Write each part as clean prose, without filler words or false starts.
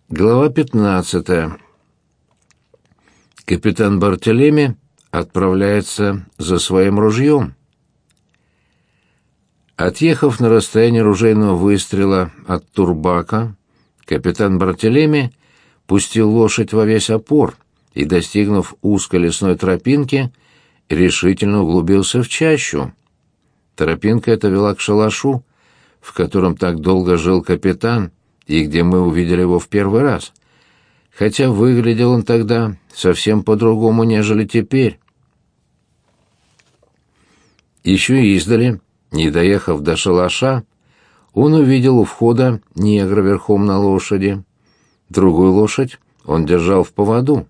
Глава 15. Капитан Бартелеми отправляется за своим ружьем. Отъехав на расстояние ружейного выстрела от Турбака, капитан Бартелеми пустил лошадь во весь опор и, достигнув узкой лесной тропинки, решительно углубился в чащу. Тропинка эта вела к шалашу, в котором так долго жил капитан, и где мы увидели его в первый раз, хотя выглядел он тогда совсем по-другому, нежели теперь. Еще издали, не доехав до шалаша, он увидел у входа негра верхом на лошади. Другую лошадь он держал в поводу.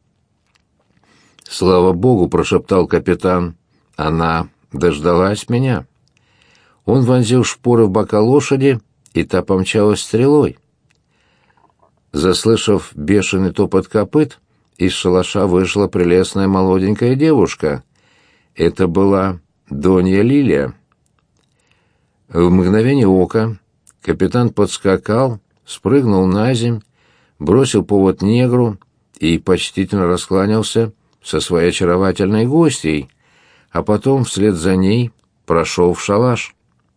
«Слава Богу!» — прошептал капитан. «Она дождалась меня». Он вонзил шпоры в бока лошади, и та помчалась стрелой. Заслышав бешеный топот копыт, из шалаша вышла прелестная молоденькая девушка. Это была Донья Лилия. В мгновение ока капитан подскакал, спрыгнул на земь, бросил повод негру и почтительно раскланялся со своей очаровательной гостьей, а потом вслед за ней прошел в шалаш.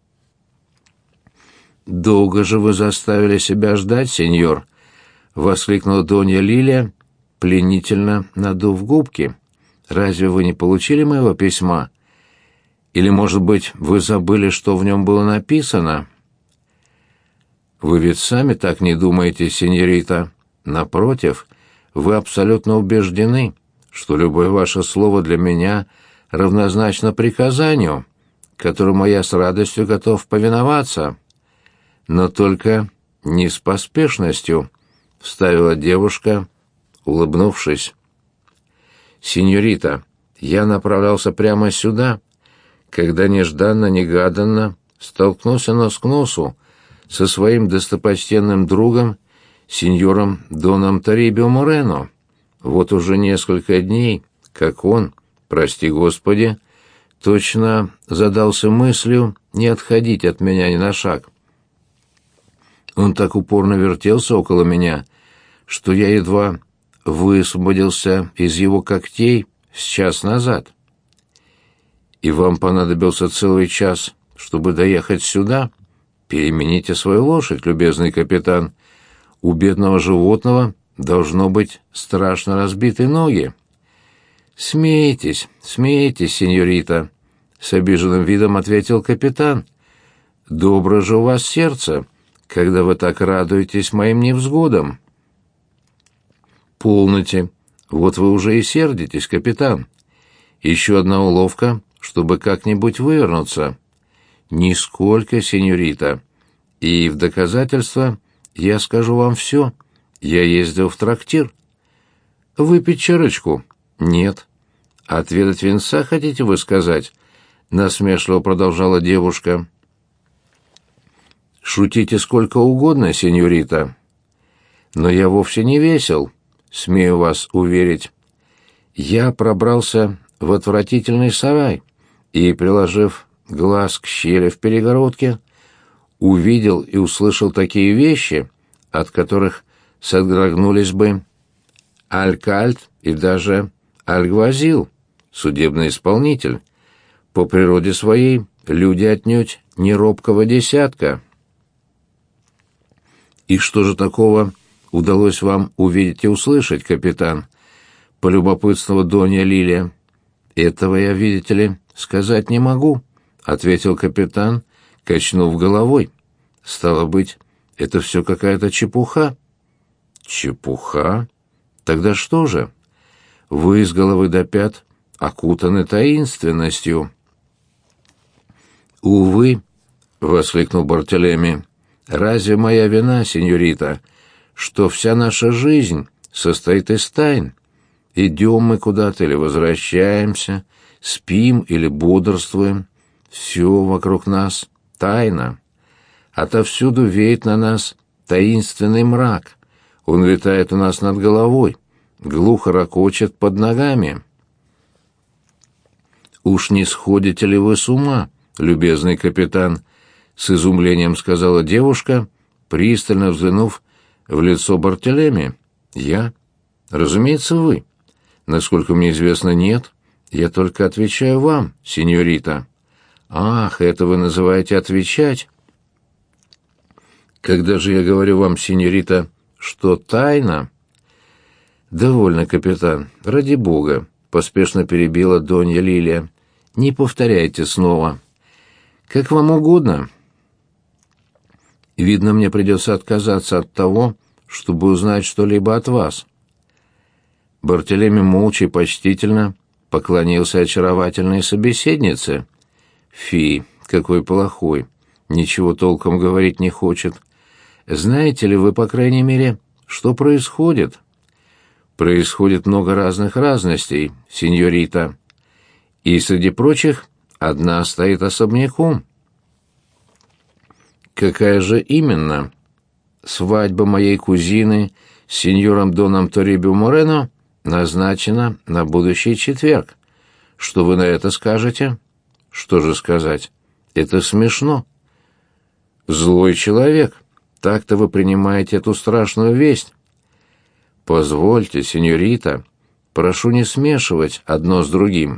«Долго же вы заставили себя ждать, сеньор!» — воскликнула Донья Лилия, пленительно надув губки. «Разве вы не получили моего письма? Или, может быть, вы забыли, что в нем было написано?» «Вы ведь сами так не думаете, сеньорита. Напротив, вы абсолютно убеждены, что любое ваше слово для меня равнозначно приказанию, которому я с радостью готов повиноваться. Но только не с поспешностью», — вставила девушка, улыбнувшись. «Сеньорита, я направлялся прямо сюда, когда нежданно-негаданно столкнулся нос к носу со своим достопочтенным другом, сеньором Доном Торибио Морено. Вот уже несколько дней, как он, прости Господи, точно задался мыслью не отходить от меня ни на шаг. Он так упорно вертелся около меня, что я едва высвободился из его когтей с час назад. И вам понадобился целый час, чтобы доехать сюда? Перемените свою лошадь, любезный капитан. У бедного животного должно быть страшно разбиты ноги. Смейтесь, смейтесь, сеньорита, с обиженным видом ответил капитан. Доброе же у вас сердце, когда вы так радуетесь моим невзгодам. Полноте, вот вы уже и сердитесь, капитан. Еще одна уловка, чтобы как-нибудь вывернуться. Нисколько, сеньорита. И в доказательство я скажу вам все. Я ездил в трактир. Выпить чарочку? Нет. Отведать винца хотите вы сказать? Насмешливо продолжала девушка. Шутите сколько угодно, сеньорита. Но я вовсе не весел, смею вас уверить. Я пробрался в отвратительный сарай и, приложив глаз к щели в перегородке, увидел и услышал такие вещи, от которых содрогнулись бы алькальд и даже альгвазил, судебный исполнитель. По природе своей люди отнюдь не робкого десятка. «И что же такого удалось вам увидеть и услышать, капитан?» — полюбопытствовала Донья Лилия. «Этого я, видите ли, сказать не могу», — ответил капитан, качнув головой. «Стало быть, это все какая-то чепуха». «Чепуха? Тогда что же? Вы с головы до пят окутаны таинственностью». «Увы», — воскликнул Бартелеми, — «разве моя вина, сеньорита, что вся наша жизнь состоит из тайн? Идем мы куда-то или возвращаемся, спим или бодрствуем, все вокруг нас тайна. Отовсюду веет на нас таинственный мрак, он витает у нас над головой, глухо рокочет под ногами». «Уж не сходите ли вы с ума, любезный капитан?» — с изумлением сказала девушка, пристально взглянув в лицо Бартелеми. Я? Разумеется, вы. Насколько мне известно, нет. Я только отвечаю вам, сеньорита. Ах, это вы называете отвечать? Когда же я говорю вам, сеньорита, что тайна? Довольно, капитан, ради бога, поспешно перебила Донья Лилия. Не повторяйте снова. Как вам угодно. Видно, мне придется отказаться от того, чтобы узнать что-либо от вас. Бартелеми молча и почтительно поклонился очаровательной собеседнице. Фи, какой плохой, ничего толком говорить не хочет. Знаете ли вы, по крайней мере, что происходит? Происходит много разных разностей, сеньорита. И среди прочих одна стоит особняком. Какая же именно? Свадьба моей кузины с сеньором Доном Торибио Морено назначена на будущий четверг. Что вы на это скажете? Что же сказать? Это смешно. Злой человек. Так-то вы принимаете эту страшную весть. Позвольте, сеньорита, прошу не смешивать одно с другим.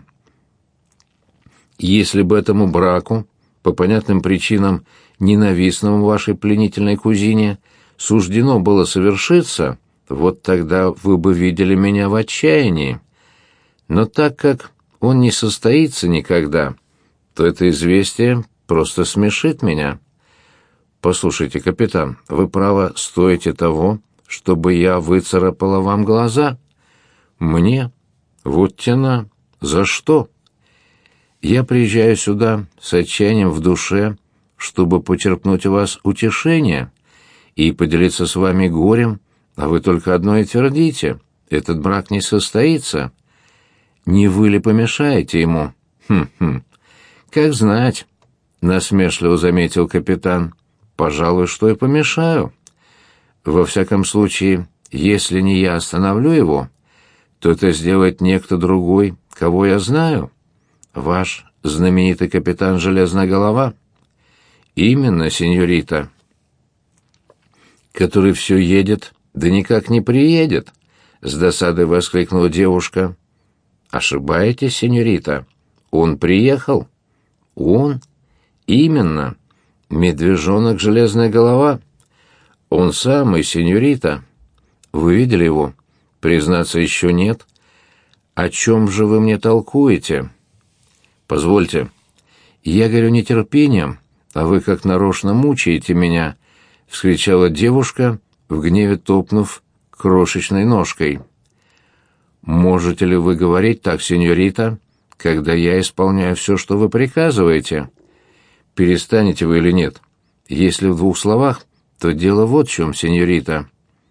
Если бы этому браку, по понятным причинам ненавистному вашей пленительной кузине, суждено было совершиться, вот тогда вы бы видели меня в отчаянии. Но так как он не состоится никогда, то это известие просто смешит меня. Послушайте, капитан, вы, право, стоите того, чтобы я выцарапала вам глаза? Мне? Вот тяна. За что? Я приезжаю сюда с отчаянием в душе, чтобы почерпнуть у вас утешение и поделиться с вами горем, а вы только одно и твердите: этот брак не состоится. Не вы ли помешаете ему? Хм-хм. Как знать, насмешливо заметил капитан. Пожалуй, что и помешаю. Во всяком случае, если не я остановлю его, то это сделает некто другой, кого я знаю. Ваш знаменитый капитан Железная Голова. Именно, сеньорита. Который все едет, да никак не приедет, с досадой воскликнула девушка. Ошибаетесь, сеньорита. Он приехал. Он? Именно. Медвежонок Железная Голова. Он самый, сеньорита. Вы видели его? Признаться, еще нет. О чем же вы мне толкуете? Позвольте. Я горю нетерпением, а вы как нарочно мучаете меня, — вскричала девушка, в гневе топнув крошечной ножкой. Можете ли вы говорить так, сеньорита, когда я исполняю все, что вы приказываете? Перестанете вы или нет? Если в двух словах, то дело вот в чем, сеньорита.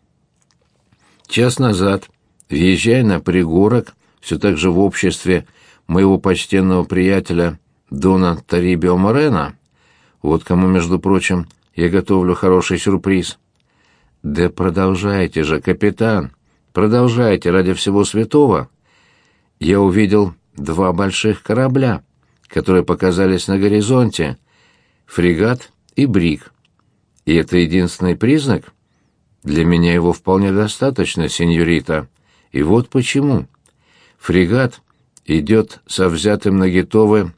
Час назад, въезжая на пригорок, все так же в обществе моего почтенного приятеля Дона Торибио Морено, вот кому, между прочим, я готовлю хороший сюрприз. Да продолжайте же, капитан, продолжайте ради всего святого. Я увидел два больших корабля, которые показались на горизонте, фрегат и бриг. И это единственный признак? Для меня его вполне достаточно, сеньорита. И вот почему. Фрегат идет со взятым наготове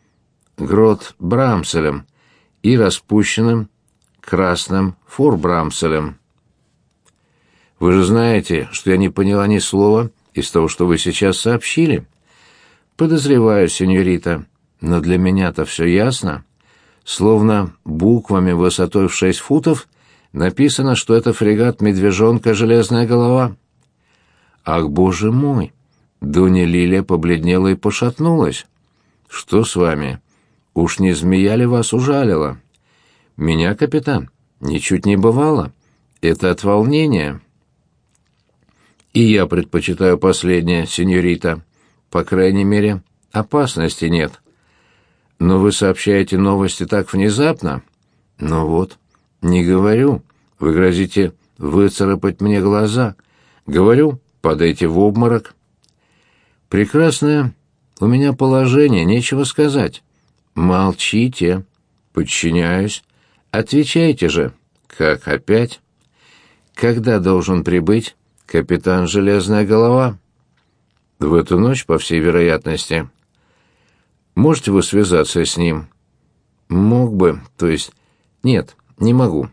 грот-брамселем и распущенным красным фор-брамселем. Вы же знаете, что я не поняла ни слова из того, что вы сейчас сообщили. Подозреваю, сеньорита, но для меня-то все ясно. Словно буквами высотой в 6 футов написано, что это фрегат «Медвежонка Железная Голова». Ах, боже мой! Донья Лилия побледнела и пошатнулась. Что с вами? Уж не змея ли вас ужалила? Меня, капитан, ничуть не бывало. Это от волнения. И я предпочитаю последнее, сеньорита. По крайней мере, опасности нет. Но вы сообщаете новости так внезапно. Ну вот, не говорю. Вы грозите выцарапать мне глаза. Говорю, падайте в обморок. Прекрасное у меня положение, нечего сказать. Молчите. Подчиняюсь. Отвечайте же. Как опять? Когда должен прибыть капитан Железная Голова? В эту ночь, по всей вероятности. Можете вы связаться с ним? Мог бы, то есть... Нет, не могу.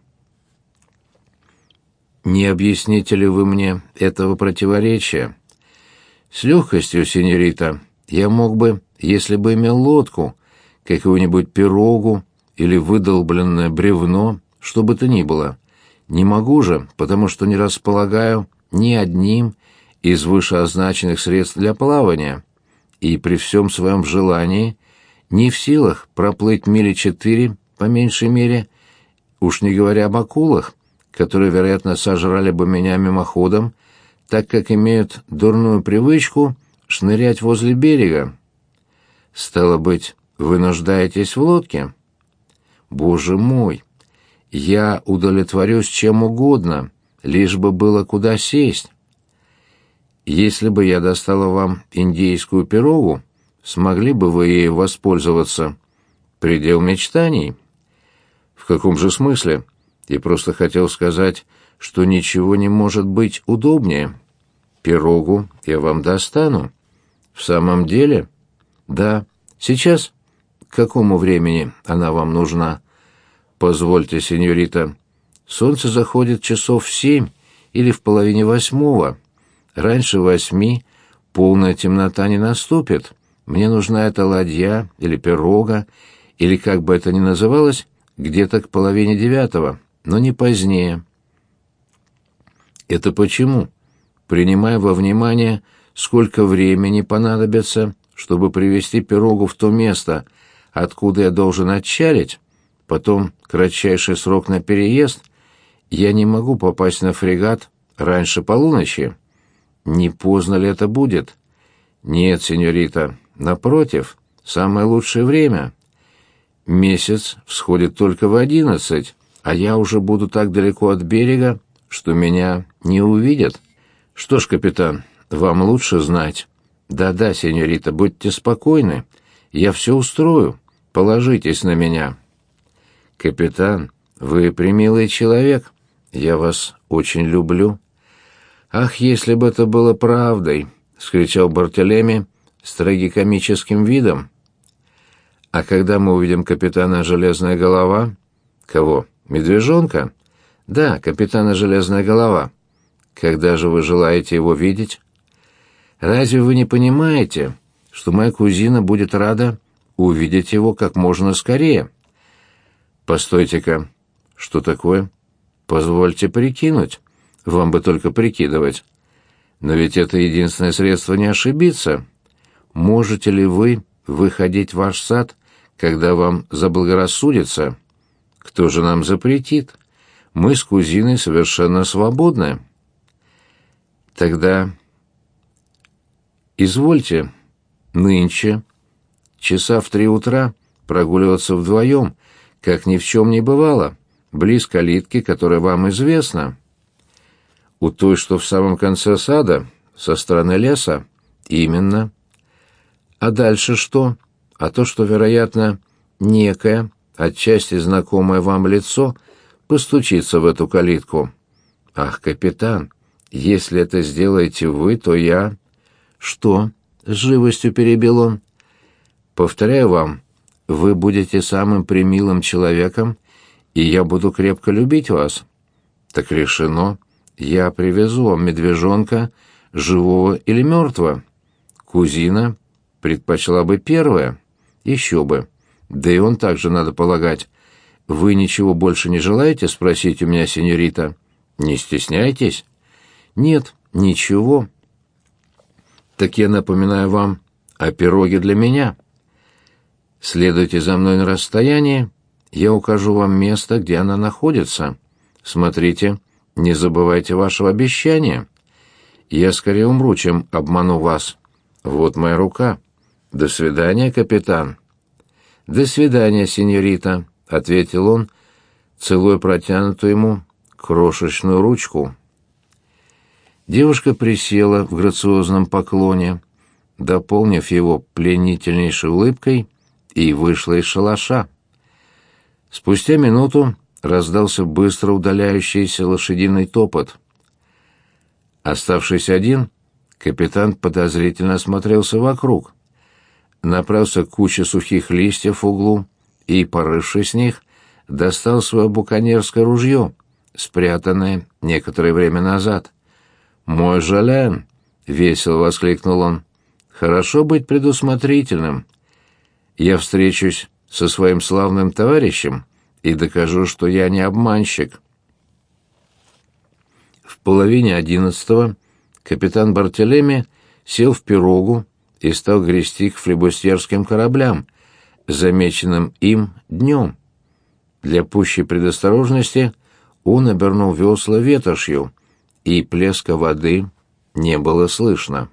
Не объясните ли вы мне этого противоречия? С легкостью, сеньорита, я мог бы, если бы имел лодку, какую-нибудь пирогу или выдолбленное бревно, что бы то ни было. Не могу же, потому что не располагаю ни одним из вышеозначенных средств для плавания, и при всем своем желании не в силах проплыть мили 4, по меньшей мере, уж не говоря об акулах, которые, вероятно, сожрали бы меня мимоходом, так как имеют дурную привычку шнырять возле берега. Стало быть, вы нуждаетесь в лодке? Боже мой! Я удовлетворюсь чем угодно, лишь бы было куда сесть. Если бы я достала вам индейскую пирогу, смогли бы вы ею воспользоваться? Предел мечтаний. В каком же смысле? Я просто хотел сказать, что ничего не может быть удобнее. Пирогу я вам достану. В самом деле? Да. Сейчас? К какому времени она вам нужна? Позвольте, сеньорита. Солнце заходит часов в 7 или в половине 8. Раньше 8 полная темнота не наступит. Мне нужна эта ладья или пирога, или как бы это ни называлось, где-то к половине 9, но не позднее. Это почему? Принимая во внимание, сколько времени понадобится, чтобы привезти пирогу в то место, откуда я должен отчалить, потом кратчайший срок на переезд, я не могу попасть на фрегат раньше полуночи. Не поздно ли это будет? Нет, сеньорита, напротив, самое лучшее время. Месяц всходит только в 11, а я уже буду так далеко от берега, что меня не увидят. Что ж, капитан, вам лучше знать. Да-да, сеньорита, будьте спокойны. Я все устрою. Положитесь на меня. Капитан, вы премилый человек. Я вас очень люблю. Ах, если бы это было правдой, вскричал Бартолеми с трагикомическим видом. А когда мы увидим капитана Железная Голова? Кого? Медвежонка? Да, капитана Железная Голова. Когда же вы желаете его видеть? Разве вы не понимаете, что моя кузина будет рада увидеть его как можно скорее? Постойте-ка, что такое? Позвольте прикинуть. Вам бы только прикидывать. Но ведь это единственное средство не ошибиться. Можете ли вы выходить в ваш сад, когда вам заблагорассудится? Кто же нам запретит? Мы с кузиной совершенно свободны. Тогда извольте нынче часа в 3 утра прогуливаться вдвоем, как ни в чем не бывало, близ калитки, которая вам известна. У той, что в самом конце сада, со стороны леса? Именно. А дальше что? А то, что, вероятно, некое, отчасти знакомое вам лицо, постучится в эту калитку. Ах, капитан, если это сделаете вы, то я... Что? С живостью перебил он. Повторяю вам, вы будете самым премилым человеком, и я буду крепко любить вас. Так решено. Я привезу вам медвежонка, живого или мертвого. Кузина предпочла бы первое. Еще бы. Да и он также, надо полагать. Вы ничего больше не желаете спросить у меня, сеньорита? Не стесняйтесь. Нет, ничего. Так я напоминаю вам о пироге для меня. Следуйте за мной на расстоянии, я укажу вам место, где она находится. Смотрите, не забывайте вашего обещания. Я скорее умру, чем обману вас. Вот моя рука. До свидания, капитан. До свидания, сеньорита, ответил он, целуя протянутую ему крошечную ручку. Девушка присела в грациозном поклоне, дополнив его пленительнейшей улыбкой, и вышла из шалаша. Спустя минуту раздался быстро удаляющийся лошадиный топот. Оставшись один, капитан подозрительно осмотрелся вокруг. Направился к куче сухих листьев в углу и, порывшись с них, достал свое буконьерское ружье, спрятанное некоторое время назад. «Мой Жолен!» — весело воскликнул он. «Хорошо быть предусмотрительным. Я встречусь со своим славным товарищем и докажу, что я не обманщик». В 10:30 капитан Бартелеми сел в пирогу и стал грести к флибустьерским кораблям, замеченным им днем. Для пущей предосторожности он обернул весла ветошью, и плеска воды не было слышно.